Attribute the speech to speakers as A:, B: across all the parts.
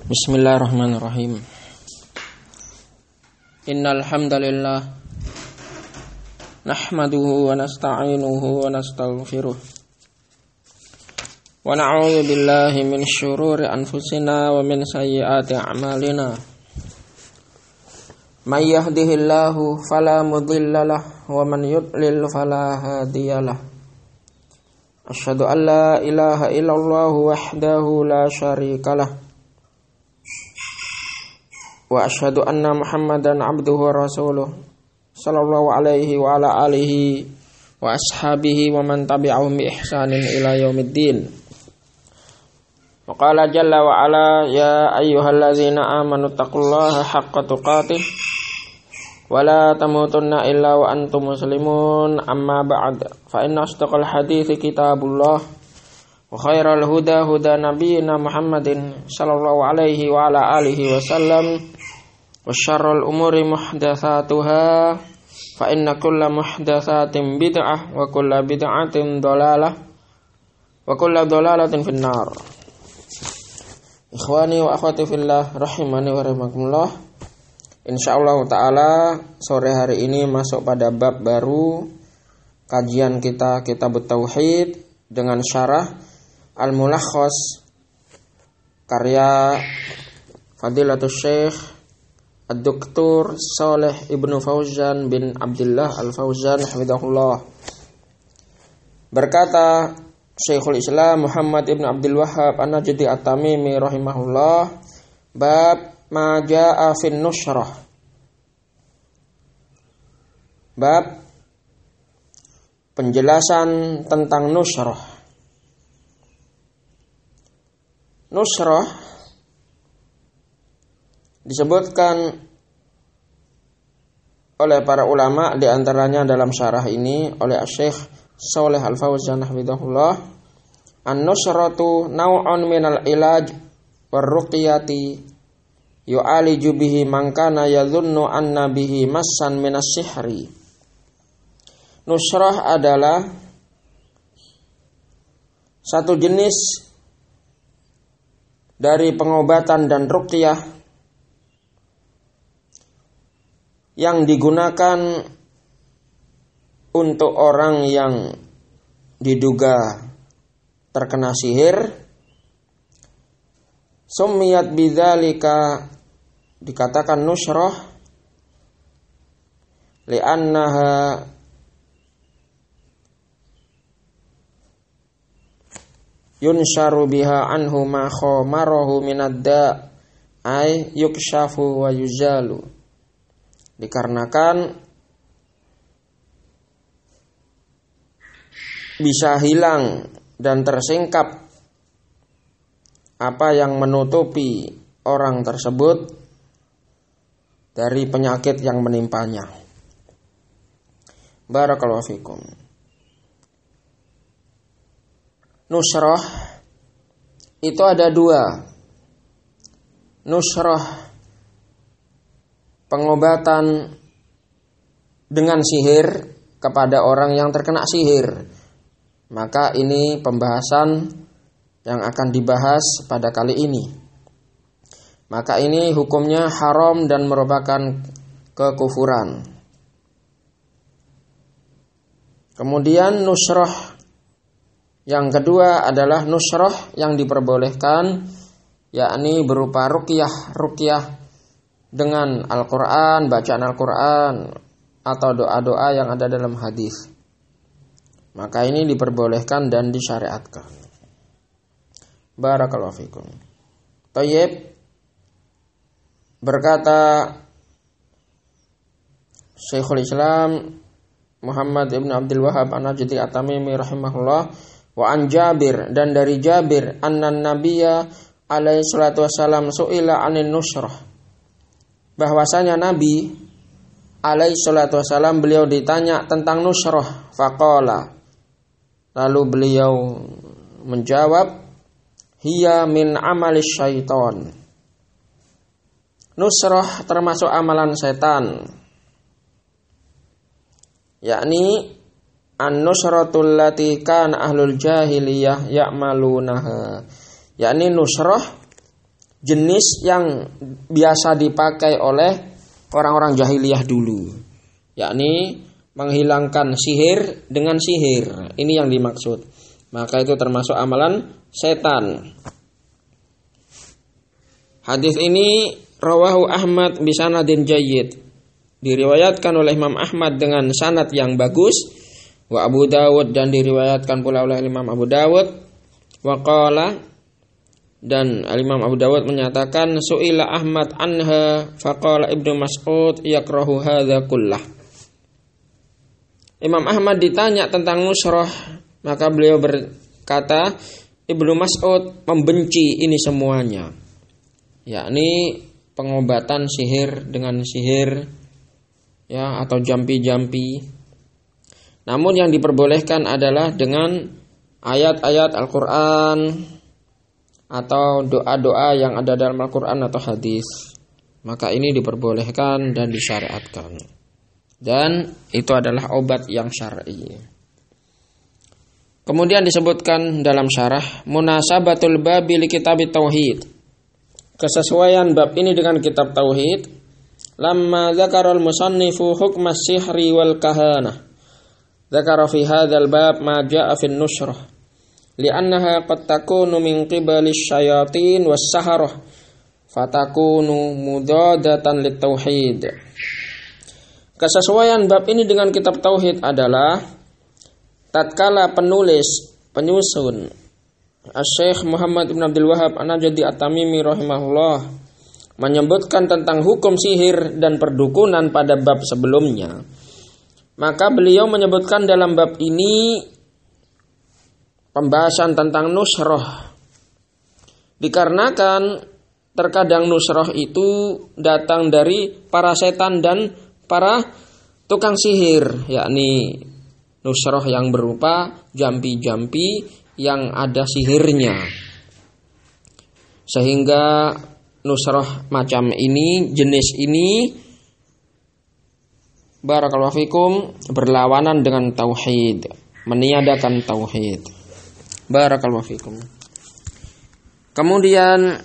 A: Bismillahirrahmanirrahim. Innal hamdalillah nahmaduhu wa nasta'inuhu wa nastaghfiruh wa na'udzu billahi min syururi anfusina wa min sayyiati a'malina. May yahdihillahu fala mudhillalah wa man yudlil fala hadiyalah. Asyhadu an la ilaha illallah wahdahu la syarikalah wa asyhadu anna Muhammadan abduhu wa rasuluh sallallahu alaihi wa ala alihi wa ashabihi wa man tabi'ahum bi ihsanin ila yaumiddin. Wa qala jalla wa ala ya ayyuhallazina amanu taqullaha haqqa tuqatih wa la tamutunna illa wa antum muslimun, amma ba'd, fa inna asdaqal hadithi kitabullah wa khairal huda huda nabiyyina Muhammadin sallallahu alaihi wa ala alihi wasallam, wa syarrul umuri muhdatsatuha fa inna kulla muhdatsatin bid'ah wa kulla bid'atin dhalalah wa kulla dhalalatin finnar. Ikhwani wa akhwati fillah rahimani wa rahimakumullah. Insyaallah taala sore hari ini masuk pada bab baru kajian kita Kitab Tauhid dengan syarah Al-Mulakhas karya Fadilatul Syekh Ad-Doktor Shalih Ibnu Fauzan bin Abdullah Al-Fauzan hafizahullah. Berkata Syekhul Islam Muhammad Ibn Abdul Wahhab An-Najdi At-Tamimi rahimahullah, bab ma jaa fin nushrah. Bab penjelasan tentang nushrah. Nushrah disebutkan oleh para ulama, di antaranya dalam syarah ini oleh Syekh Shalih Al-Fauzan hafizahullah, an-nushratu naw'un minal ilaj war-ruqyati yu'aliju bihi man kana yadhunnu anna bihi massan minas sihri. Nushrah adalah satu jenis dari pengobatan dan ruqyah yang digunakan untuk orang yang diduga terkena sihir. Summiyat bidzalika, dikatakan nushrah li'annaha yunsharu biha anhu ma khamarahu minad da' ay yukshafu wa yuzalu. Dikarenakan bisa hilang dan tersingkap apa yang menutupi orang tersebut dari penyakit yang menimpanya. Barakallahu fikum. Nushrah itu ada dua. Nushrah pengobatan dengan sihir kepada orang yang terkena sihir. Maka ini pembahasan yang akan dibahas pada kali ini. Maka ini hukumnya haram dan merupakan kekufuran. Kemudian nushrah yang kedua adalah nushrah yang diperbolehkan, yakni berupa ruqyah dengan Al-Quran, bacaan Al-Quran atau doa-doa yang ada dalam hadis. Maka ini diperbolehkan dan disyariatkan. Barakallahu fikum. Thayyib. Berkata Syekhul Islam Muhammad Ibn Abdul Wahhab An-Najdi At-Tamimi rahimahullah, wa an Jabir, dan dari Jabir, annan nabiyya alaihi salatu wassalam su'ila anin nushrah, bahwasanya Nabi alaihi salatu wassalam beliau ditanya tentang nushrah, faqala, lalu beliau menjawab, hiya min amalis syaitan. Nushrah termasuk amalan setan, yakni an-nusratul lati kana ahlul jahiliyah ya'malunaha, yakni nusrah jenis yang biasa dipakai oleh orang-orang jahiliyah dulu, yakni menghilangkan sihir dengan sihir. Ini yang dimaksud. Maka itu termasuk amalan setan. Hadis ini rawahu Ahmad bi sanadin jayyid. Diriwayatkan oleh Imam Ahmad dengan sanad yang bagus. Wa Abu Dawud, dan diriwayatkan pula oleh Imam Abu Dawud. Wa qala, dan Imam Abu Dawud menyatakan su'ila Ahmad anha faqala Ibnu Mas'ud yakrahu hadza kullah. Imam Ahmad ditanya tentang nusrah, maka beliau berkata Ibnu Mas'ud membenci ini semuanya, yakni pengobatan sihir dengan sihir, ya, atau jampi-jampi. Namun yang diperbolehkan adalah dengan ayat-ayat Al-Qur'an atau doa-doa yang ada dalam Al-Quran atau hadis. Maka ini diperbolehkan dan disyariatkan. Dan itu adalah obat yang syar'i. Kemudian disebutkan dalam syarah munasabatul babi li kitab tauhid. Kesesuaian bab ini dengan kitab tauhid. Lamma dzakaral musannifu hukma sihri wal kahanah. Dzakara fi hadzal bab ma jaa'a fin nushrah. Li'annaha qad takunu min qibali syayatin was-saharah fatakunu mudadatan lit-tauhid. Kesesuaian bab ini dengan kitab tauhid adalah tatkala penyusun Asy-Syaikh Muhammad Ibn Abdul Wahhab An-Najdi At-Tamimi rahimahullah menyebutkan tentang hukum sihir dan perdukunan pada bab sebelumnya, maka beliau menyebutkan dalam bab ini pembahasan tentang nusroh, dikarenakan terkadang nusroh itu datang dari para setan dan para tukang sihir, yakni nusroh yang berupa jampi-jampi yang ada sihirnya. Sehingga nusroh macam ini, jenis ini, barakallahu fikum, berlawanan dengan tauhid, meniadakan tauhid. Barakallahu fikum. Kemudian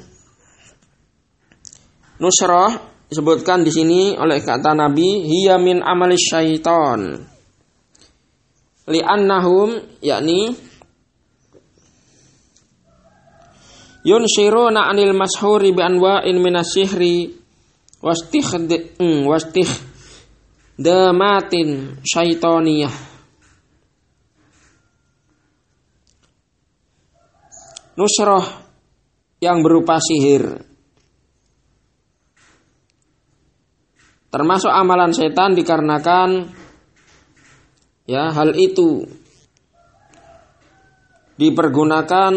A: nusrah disebutkan di sini oleh kata Nabi hiya min amali syaitan. Li'annahum, yakni yunshiruna 'anil mashhuri bi anwa'in minasihri wastikhdamatin syaitaniyah. Nusrah yang berupa sihir termasuk amalan setan, dikarenakan ya hal itu dipergunakan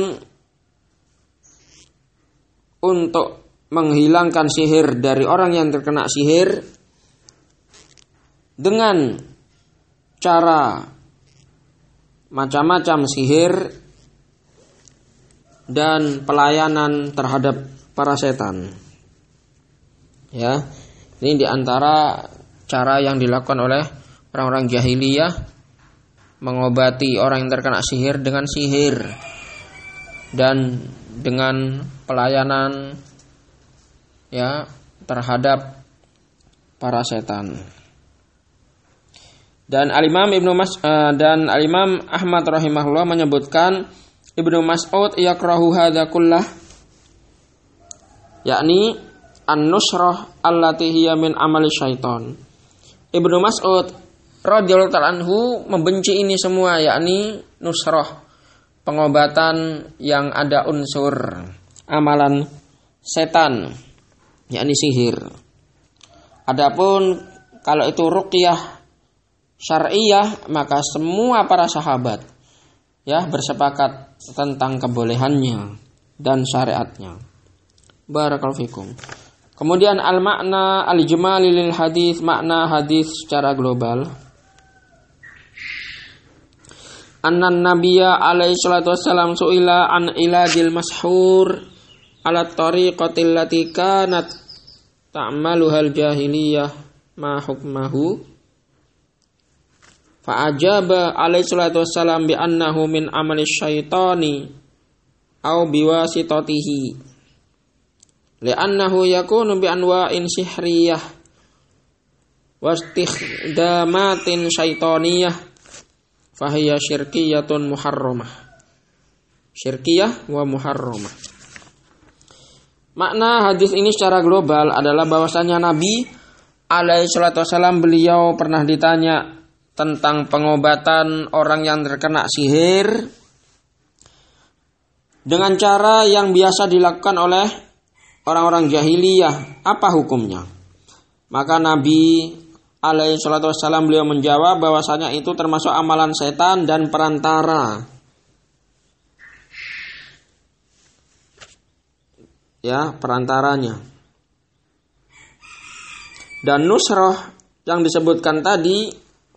A: untuk menghilangkan sihir dari orang yang terkena sihir dengan cara macam-macam sihir dan pelayanan terhadap para setan. Ya, ini diantara cara yang dilakukan oleh orang-orang jahiliyah mengobati orang yang terkena sihir dengan sihir dan dengan pelayanan ya terhadap para setan. Dan Al-Imam Al-Imam Ahmad rahimahullah menyebutkan Ibnu Mas'ud yakrahu hadza kullah, yakni an-nusrah allati hiya min amali syaitan. Ibnu Mas'ud radhiyallahu ta'ala anhu membenci ini semua, yakni nusrah, pengobatan yang ada unsur amalan setan, yakni sihir. Adapun kalau itu ruqyah syar'iyah, maka semua para sahabat ya bersepakat tentang kebolehannya dan syariatnya. Barakallahu fikum. Kemudian al-makna al-ijmali lil hadis, makna hadis secara global. Annan nabiyya alaihi salatu wassalam su'ila an ilajil mashhur ala tariqatil lati kanat ta'maluhal jahiliyah ma hukmahu. Fa'ajaba alaihi salatu wassalam bi annahu min amali syaitani au biwasitatihi. li'annahu yakunu bi anwa'in sihriyah wastikhdamatin syaitoniyah fahiya syirkiyatun muharramah. Syirkiyah wa muharramah. Makna hadis ini secara global adalah bahwasanya Nabi alaihi salatu wasallam beliau pernah ditanya tentang pengobatan orang yang terkena sihir dengan cara yang biasa dilakukan oleh orang-orang jahiliyah. Apa hukumnya? Maka Nabi alaihi salatu wassalam beliau menjawab bahwasanya itu termasuk amalan setan dan perantara. Ya, perantaranya. Dan nusroh yang disebutkan tadi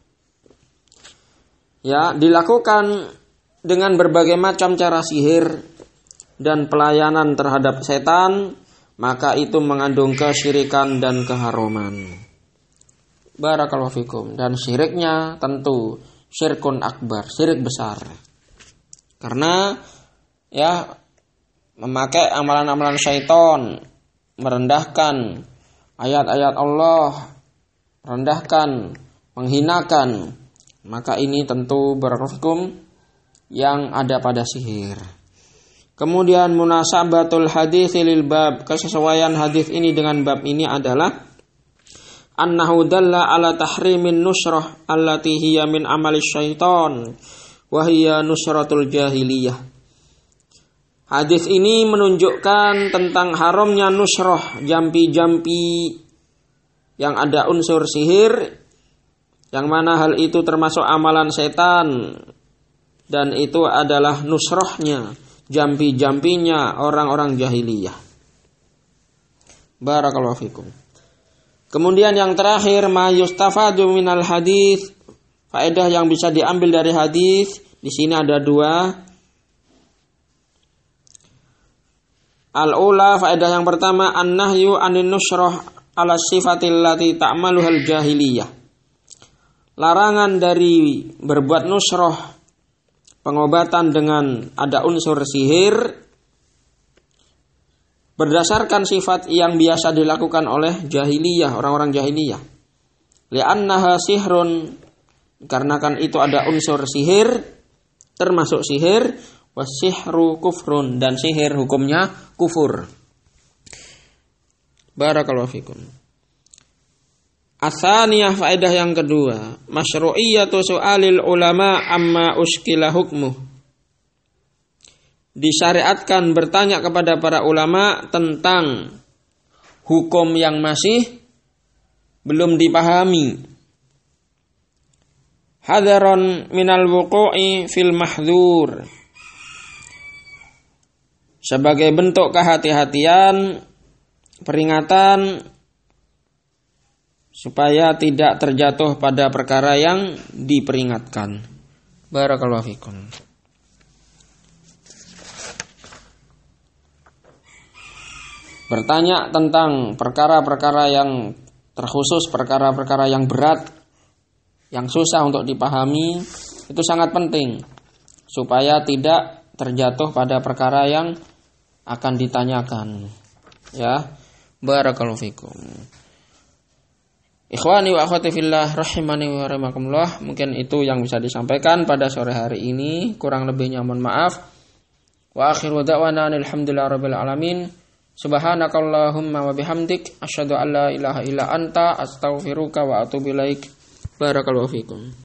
A: ya dilakukan dengan berbagai macam cara sihir dan pelayanan terhadap setan, maka itu mengandung kesyirikan dan keharuman. Barakallahu fikum. Dan syiriknya tentu syirkun akbar, syirik besar. Karena ya memakai amalan-amalan syaitan, merendahkan ayat-ayat Allah, merendahkan, menghinakan, maka ini tentu berhukum yang ada pada sihir. Kemudian munasabatul hadits lil bab, kesesuaian hadis ini dengan bab ini adalah annahu dalla ala tahrimin nusrah allati hiya min amali syaitan wa hiya nusratul jahiliyah. Hadis ini menunjukkan tentang haramnya nusrah, jampi-jampi yang ada unsur sihir, yang mana hal itu termasuk amalan setan, dan itu adalah nusrahnya, jampi-jampinya orang-orang jahiliyah. Barakallahu fikum. Kemudian yang terakhir, ma yustafadu minal hadis, faedah yang bisa diambil dari hadis. Di sini ada dua. Al-ula, faedah yang pertama, an-nahyu anin nusrah ala sifatil lati ta'maluhal jahiliyah. Larangan dari berbuat nusrah, pengobatan dengan ada unsur sihir, berdasarkan sifat yang biasa dilakukan oleh jahiliyah, orang-orang jahiliyah. Li'annaha sihrun, karena kan itu ada unsur sihir, termasuk sihir. Wasihru kufrun, dan sihir hukumnya kufur. Barakallahu fikum. Atsaniyah, faedah yang kedua, masyru'iyatu su'alil ulama amma uskila hukmuh. Disyariatkan bertanya kepada para ulama tentang hukum yang masih belum dipahami. Hadaron minal wuqu'i fil mahdhur, sebagai bentuk kehati-hatian, peringatan supaya tidak terjatuh pada perkara yang diperingatkan. Barakallahu fikum. Bertanya tentang perkara-perkara yang terkhusus, perkara-perkara yang berat, yang susah untuk dipahami, itu sangat penting supaya tidak terjatuh pada perkara yang akan ditanyakan. Ya, barakallahu fikum. Ikhwani wa akhwati fillah rahimani wa rahimakumullah. Mungkin itu yang bisa disampaikan pada sore hari ini. Kurang lebihnya mohon maaf. Wa akhiru da'wana alhamdulillahirabbil alamin. Subhanakallahumma wa bihamdik asyhadu an la ilaha illa anta astaghfiruka wa atubu ilaik. Barakallahu fikum.